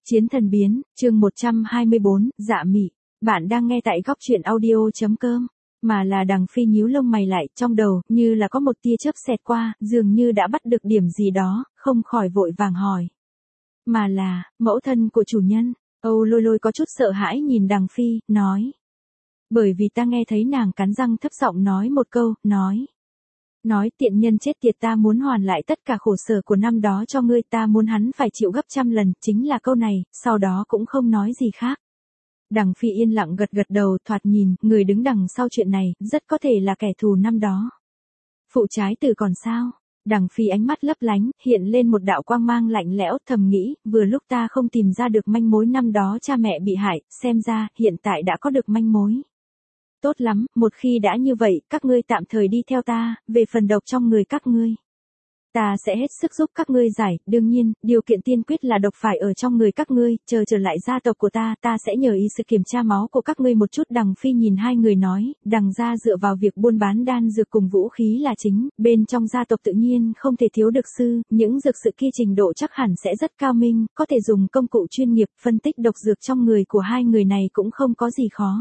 Chiến thần biến, chương 124, dạ mị. Bạn đang nghe tại góc truyện audio.com. Mà là Đằng Phi nhíu lông mày lại, trong đầu, như là có một tia chớp xẹt qua, dường như đã bắt được điểm gì đó, không khỏi vội vàng hỏi. Mà là, mẫu thân của chủ nhân. Âu Lôi Lôi có chút sợ hãi nhìn Đằng Phi, nói. Bởi vì ta nghe thấy nàng cắn răng thấp giọng nói một câu, nói tiện nhân chết tiệt, ta muốn hoàn lại tất cả khổ sở của năm đó cho ngươi, ta muốn hắn phải chịu gấp trăm lần, chính là câu này, sau đó cũng không nói gì khác. Đằng Phi yên lặng gật gật đầu, thoạt nhìn, người đứng đằng sau chuyện này, rất có thể là kẻ thù năm đó. Phụ trái tử còn sao? Đằng Phi ánh mắt lấp lánh, hiện lên một đạo quang mang lạnh lẽo, thầm nghĩ, vừa lúc ta không tìm ra được manh mối năm đó cha mẹ bị hại, xem ra, hiện tại đã có được manh mối. Tốt lắm, một khi đã như vậy, các ngươi tạm thời đi theo ta, về phần độc trong người các ngươi. Ta sẽ hết sức giúp các ngươi giải, đương nhiên, điều kiện tiên quyết là độc phải ở trong người các ngươi, chờ trở lại gia tộc của ta sẽ nhờ ý sự kiểm tra máu của các ngươi một chút. Đằng Phi nhìn hai người nói, Đằng gia dựa vào việc buôn bán đan dược cùng vũ khí là chính, bên trong gia tộc tự nhiên không thể thiếu dược sư, những dược sự kia trình độ chắc hẳn sẽ rất cao minh, có thể dùng công cụ chuyên nghiệp, phân tích độc dược trong người của hai người này cũng không có gì khó.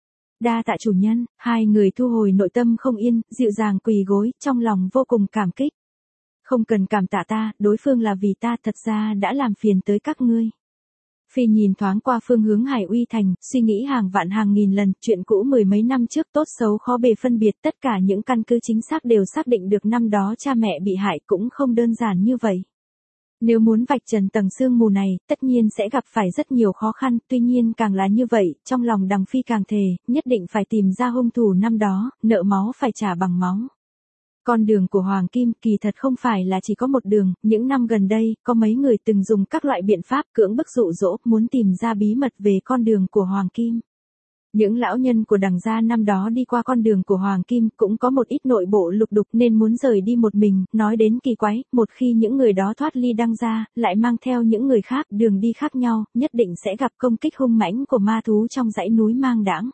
Đa tạ chủ nhân, hai người thu hồi nội tâm không yên, dịu dàng quỳ gối, trong lòng vô cùng cảm kích. Không cần cảm tạ ta, đối phương là vì ta thật ra đã làm phiền tới các ngươi. Phi nhìn thoáng qua phương hướng Hải Uy Thành, suy nghĩ hàng vạn hàng nghìn lần, chuyện cũ mười mấy năm trước tốt xấu khó bề phân biệt, tất cả những căn cứ chính xác đều xác định được năm đó cha mẹ bị hại cũng không đơn giản như vậy. Nếu muốn vạch trần tầng sương mù này, tất nhiên sẽ gặp phải rất nhiều khó khăn, tuy nhiên càng là như vậy, trong lòng Đằng Phi càng thề, nhất định phải tìm ra hung thủ năm đó, nợ máu phải trả bằng máu. Con đường của Hoàng Kim kỳ thật không phải là chỉ có một đường, những năm gần đây, có mấy người từng dùng các loại biện pháp cưỡng bức dụ dỗ, muốn tìm ra bí mật về con đường của Hoàng Kim. Những lão nhân của Đằng gia năm đó đi qua con đường của Hoàng Kim cũng có một ít nội bộ lục đục nên muốn rời đi một mình, nói đến kỳ quái, một khi những người đó thoát ly Đằng gia, lại mang theo những người khác, đường đi khác nhau, nhất định sẽ gặp công kích hung mãnh của ma thú trong dãy núi Mang Đãng.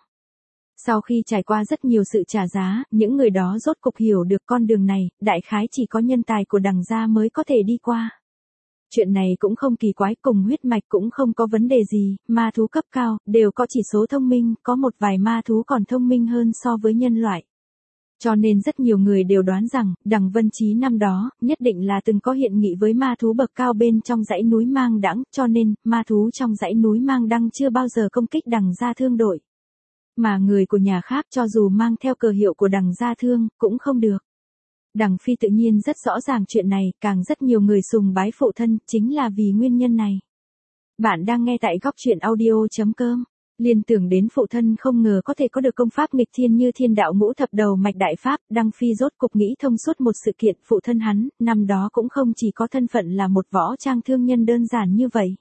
Sau khi trải qua rất nhiều sự trả giá, những người đó rốt cục hiểu được con đường này, đại khái chỉ có nhân tài của Đằng gia mới có thể đi qua. Chuyện này cũng không kỳ quái, cùng huyết mạch cũng không có vấn đề gì, ma thú cấp cao, đều có chỉ số thông minh, có một vài ma thú còn thông minh hơn so với nhân loại. Cho nên rất nhiều người đều đoán rằng, Đằng Vân Chí năm đó, nhất định là từng có hiện nghị với ma thú bậc cao bên trong dãy núi Mang Đãng, cho nên, ma thú trong dãy núi Mang Đăng chưa bao giờ công kích Đằng gia thương đội. Mà người của nhà khác cho dù mang theo cờ hiệu của Đằng gia thương, cũng không được. Đằng Phi tự nhiên rất rõ ràng chuyện này, càng rất nhiều người sùng bái phụ thân, chính là vì nguyên nhân này. Bạn đang nghe tại góc truyện audio.com. Liên tưởng đến phụ thân không ngờ có thể có được công pháp nghịch thiên như Thiên Đạo Ngũ Thập Đầu Mạch Đại Pháp, Đằng Phi rốt cục nghĩ thông suốt một sự kiện, phụ thân hắn, năm đó cũng không chỉ có thân phận là một võ trang thương nhân đơn giản như vậy.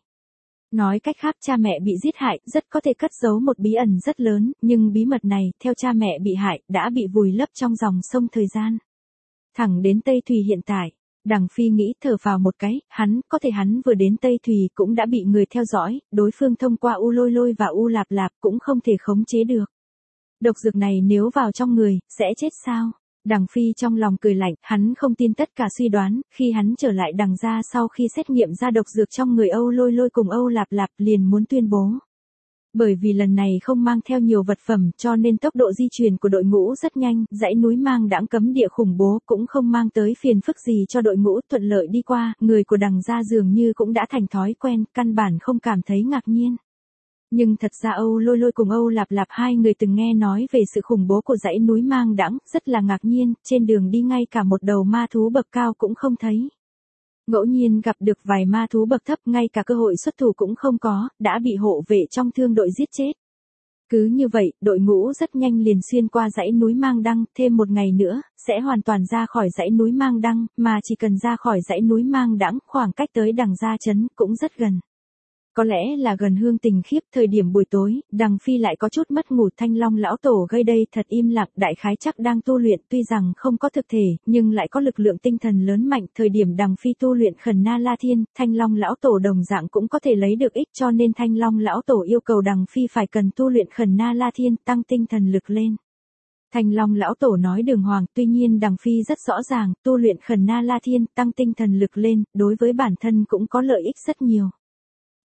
Nói cách khác, cha mẹ bị giết hại, rất có thể cất giấu một bí ẩn rất lớn, nhưng bí mật này, theo cha mẹ bị hại, đã bị vùi lấp trong dòng sông thời gian. Thẳng đến Tây Thùy hiện tại, Đằng Phi nghĩ thở vào một cái, hắn vừa đến Tây Thùy cũng đã bị người theo dõi, đối phương thông qua U Lôi Lôi và U Lạp Lạp cũng không thể khống chế được. Độc dược này nếu vào trong người, sẽ chết sao? Đằng Phi trong lòng cười lạnh, hắn không tin tất cả suy đoán, khi hắn trở lại Đằng gia sau khi xét nghiệm ra độc dược trong người Âu Lôi Lôi cùng Âu Lạp Lạp liền muốn tuyên bố. Bởi vì lần này không mang theo nhiều vật phẩm cho nên tốc độ di chuyển của đội ngũ rất nhanh, dãy núi Mang Đãng cấm địa khủng bố cũng không mang tới phiền phức gì cho đội ngũ, thuận lợi đi qua, người của Đằng gia dường như cũng đã thành thói quen, căn bản không cảm thấy ngạc nhiên. Nhưng thật ra Âu Lôi Lôi cùng Âu Lạp Lạp hai người từng nghe nói về sự khủng bố của dãy núi Mang Đãng, rất là ngạc nhiên, trên đường đi ngay cả một đầu ma thú bậc cao cũng không thấy. Ngẫu nhiên gặp được vài ma thú bậc thấp, ngay cả cơ hội xuất thủ cũng không có, đã bị hộ vệ trong thương đội giết chết. Cứ như vậy, đội ngũ rất nhanh liền xuyên qua dãy núi Mang Đăng, thêm một ngày nữa, sẽ hoàn toàn ra khỏi dãy núi Mang Đăng, mà chỉ cần ra khỏi dãy núi Mang Đãng, khoảng cách tới Đằng gia trấn cũng rất gần. Có lẽ là gần Hương Tình Khiếp, thời điểm buổi tối, Đằng Phi lại có chút mất ngủ, Thanh Long lão tổ gây đây thật im lặng, đại khái chắc đang tu luyện, tuy rằng không có thực thể, nhưng lại có lực lượng tinh thần lớn mạnh, thời điểm Đằng Phi tu luyện Khẩn Na La Thiên, Thanh Long lão tổ đồng dạng cũng có thể lấy được ích, cho nên Thanh Long lão tổ yêu cầu Đằng Phi phải cần tu luyện Khẩn Na La Thiên, tăng tinh thần lực lên. Thanh Long lão tổ nói đường hoàng, tuy nhiên Đằng Phi rất rõ ràng, tu luyện Khẩn Na La Thiên, tăng tinh thần lực lên, đối với bản thân cũng có lợi ích rất nhiều.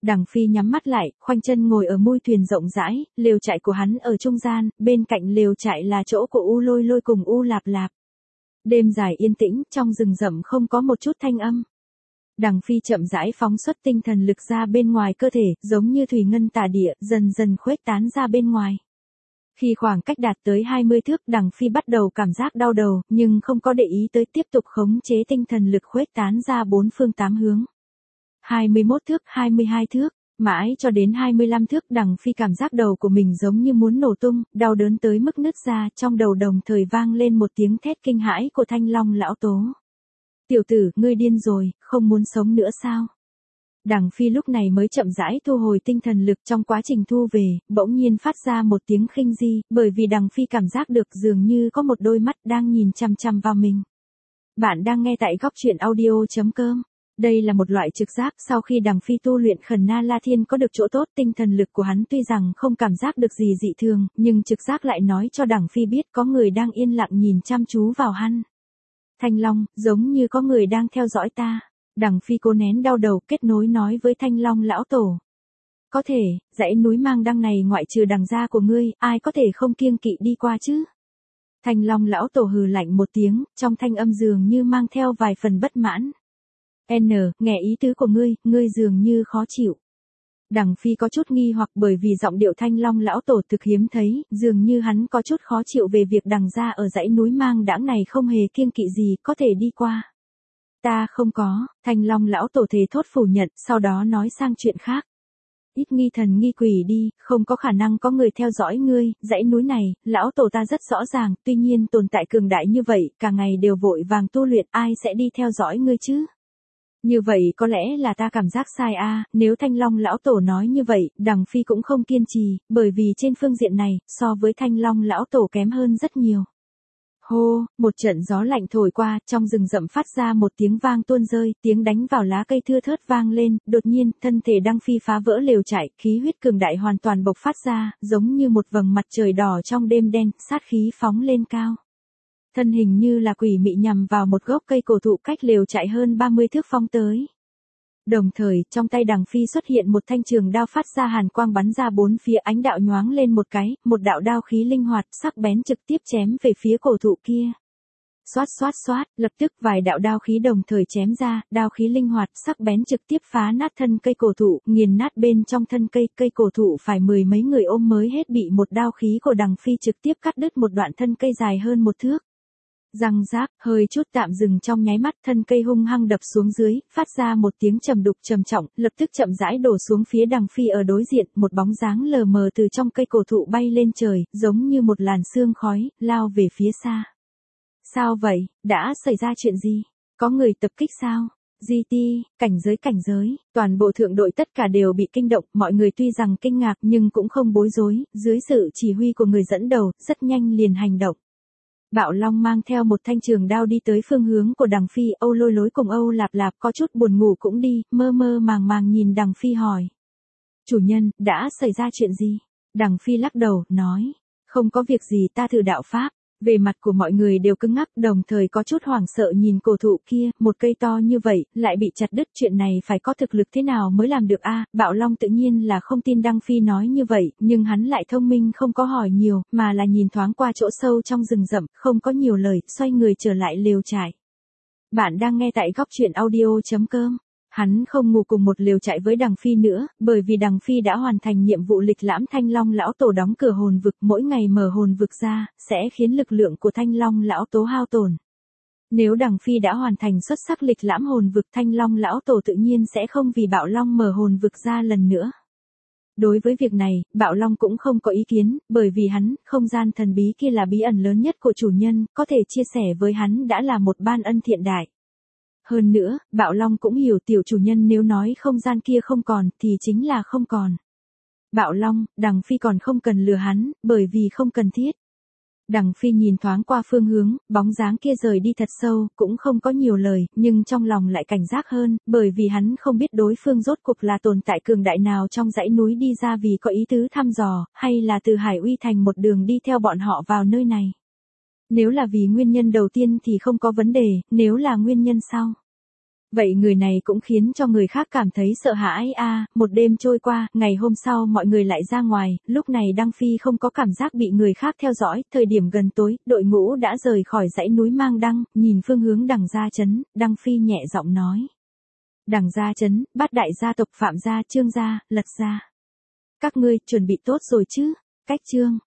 Đằng Phi nhắm mắt lại, khoanh chân ngồi ở mui thuyền rộng rãi, lều trại của hắn ở trung gian, bên cạnh lều trại là chỗ của U Lôi Lôi cùng U Lạp Lạp. Đêm dài yên tĩnh, trong rừng rậm không có một chút thanh âm. Đằng Phi chậm rãi phóng xuất tinh thần lực ra bên ngoài cơ thể, giống như thủy ngân tả địa, dần dần khuếch tán ra bên ngoài. Khi khoảng cách đạt tới 20 thước, Đằng Phi bắt đầu cảm giác đau đầu, nhưng không có để ý tới, tiếp tục khống chế tinh thần lực khuếch tán ra bốn phương tám hướng. 21 thước, 22 thước, mãi cho đến 25 thước, Đằng Phi cảm giác đầu của mình giống như muốn nổ tung, đau đớn tới mức nứt ra, trong đầu đồng thời vang lên một tiếng thét kinh hãi của Thanh Long lão tố. Tiểu tử, ngươi điên rồi, không muốn sống nữa sao? Đằng Phi lúc này mới chậm rãi thu hồi tinh thần lực, trong quá trình thu về, bỗng nhiên phát ra một tiếng khinh di, bởi vì Đằng Phi cảm giác được dường như có một đôi mắt đang nhìn chằm chằm vào mình. Bạn đang nghe tại góc truyện audio.com. Đây là một loại trực giác, sau khi Đằng Phi tu luyện Khẩn Na La Thiên có được chỗ tốt, tinh thần lực của hắn tuy rằng không cảm giác được gì dị thường, nhưng trực giác lại nói cho Đằng Phi biết có người đang yên lặng nhìn chăm chú vào hắn. Thanh Long, giống như có người đang theo dõi ta. Đằng Phi cố nén đau đầu, kết nối nói với Thanh Long lão tổ. Có thể, dãy núi Mang Đăng này ngoại trừ Đằng gia của ngươi, ai có thể không kiêng kỵ đi qua chứ? Thanh Long lão tổ hừ lạnh một tiếng, trong thanh âm dường như mang theo vài phần bất mãn. Nghe ý tứ của ngươi dường như khó chịu. Đằng Phi có chút nghi hoặc bởi vì giọng điệu Thanh Long lão tổ thực hiếm thấy, dường như hắn có chút khó chịu về việc Đằng gia ở dãy núi Mang Đãng này không hề kiêng kỵ gì có thể đi qua. Ta không có, Thanh Long lão tổ thề thốt phủ nhận, sau đó nói sang chuyện khác. Ít nghi thần nghi quỷ đi, không có khả năng có người theo dõi ngươi, dãy núi này, lão tổ ta rất rõ ràng, tuy nhiên tồn tại cường đại như vậy, cả ngày đều vội vàng tu luyện, ai sẽ đi theo dõi ngươi chứ? Như vậy có lẽ là ta cảm giác sai a, nếu Thanh Long lão tổ nói như vậy, Đằng Phi cũng không kiên trì, bởi vì trên phương diện này, so với Thanh Long lão tổ kém hơn rất nhiều. Hô, một trận gió lạnh thổi qua, trong rừng rậm phát ra một tiếng vang tuôn rơi, tiếng đánh vào lá cây thưa thớt vang lên, đột nhiên, thân thể Đằng Phi phá vỡ lều trại, khí huyết cường đại hoàn toàn bộc phát ra, giống như một vầng mặt trời đỏ trong đêm đen, sát khí phóng lên cao. Thân hình như là quỷ mị nhằm vào một gốc cây cổ thụ cách lều trại hơn 30 thước phóng tới. Đồng thời, trong tay Đằng Phi xuất hiện một thanh trường đao phát ra hàn quang bắn ra bốn phía, ánh đạo nhoáng lên một cái, một đạo đao khí linh hoạt, sắc bén trực tiếp chém về phía cổ thụ kia. Xoát xoát xoát, lập tức vài đạo đao khí đồng thời chém ra, đao khí linh hoạt, sắc bén trực tiếp phá nát thân cây cổ thụ, nghiền nát bên trong thân cây, cây cổ thụ phải mười mấy người ôm mới hết bị một đao khí của Đằng Phi trực tiếp cắt đứt một đoạn thân cây dài hơn một thước. Răng rác, hơi chút tạm dừng trong nháy mắt, thân cây hung hăng đập xuống dưới, phát ra một tiếng trầm đục trầm trọng, lập tức chậm rãi đổ xuống phía Đằng Phi ở đối diện, một bóng dáng lờ mờ từ trong cây cổ thụ bay lên trời, giống như một làn sương khói, lao về phía xa. Sao vậy, đã xảy ra chuyện gì? Có người tập kích sao? GT, cảnh giới, toàn bộ thượng đội tất cả đều bị kinh động, mọi người tuy rằng kinh ngạc nhưng cũng không bối rối, dưới sự chỉ huy của người dẫn đầu, rất nhanh liền hành động. Bạo Long mang theo một thanh trường đao đi tới phương hướng của Đằng Phi, Âu Lôi Lối cùng Âu Lạp Lạp có chút buồn ngủ cũng đi, mơ mơ màng màng nhìn Đằng Phi hỏi. Chủ nhân, đã xảy ra chuyện gì? Đằng Phi lắc đầu, nói. Không có việc gì, ta thử đạo pháp. Về mặt của mọi người đều cứng ngắc, đồng thời có chút hoảng sợ nhìn cổ thụ kia, một cây to như vậy, lại bị chặt đứt, chuyện này phải có thực lực thế nào mới làm được a? Bạo Long tự nhiên là không tin Đằng Phi nói như vậy, nhưng hắn lại thông minh không có hỏi nhiều, mà là nhìn thoáng qua chỗ sâu trong rừng rậm, không có nhiều lời, xoay người trở lại lều trại. Bạn đang nghe tại góc truyện audio.com. Hắn không ngủ cùng một lều trại với Đằng Phi nữa, bởi vì Đằng Phi đã hoàn thành nhiệm vụ lịch lãm Thanh Long lão tổ đóng cửa hồn vực, mỗi ngày mở hồn vực ra, sẽ khiến lực lượng của Thanh Long lão tổ hao tổn. Nếu Đằng Phi đã hoàn thành xuất sắc lịch lãm hồn vực, Thanh Long lão tổ tự nhiên sẽ không vì Bạo Long mở hồn vực ra lần nữa. Đối với việc này, Bạo Long cũng không có ý kiến, bởi vì hắn, không gian thần bí kia là bí ẩn lớn nhất của chủ nhân, có thể chia sẻ với hắn đã là một ban ân thiện đại. Hơn nữa, Bạo Long cũng hiểu tiểu chủ nhân nếu nói không gian kia không còn, thì chính là không còn. Bạo Long, Đằng Phi còn không cần lừa hắn, bởi vì không cần thiết. Đằng Phi nhìn thoáng qua phương hướng, bóng dáng kia rời đi thật sâu, cũng không có nhiều lời, nhưng trong lòng lại cảnh giác hơn, bởi vì hắn không biết đối phương rốt cuộc là tồn tại cường đại nào trong dãy núi đi ra vì có ý tứ thăm dò, hay là từ Hải Uy Thành một đường đi theo bọn họ vào nơi này. Nếu là vì nguyên nhân đầu tiên thì không có vấn đề, nếu là nguyên nhân sau. Vậy người này cũng khiến cho người khác cảm thấy sợ hãi a. Một đêm trôi qua, ngày hôm sau mọi người lại ra ngoài, lúc này Đăng Phi không có cảm giác bị người khác theo dõi, thời điểm gần tối, đội ngũ đã rời khỏi dãy núi Mang Đăng, nhìn phương hướng Đằng Gia Trấn, Đăng Phi nhẹ giọng nói. Đằng Gia Trấn, Bát đại gia tộc Phạm gia, Trương gia, Lật gia. Các ngươi chuẩn bị tốt rồi chứ? Cách chương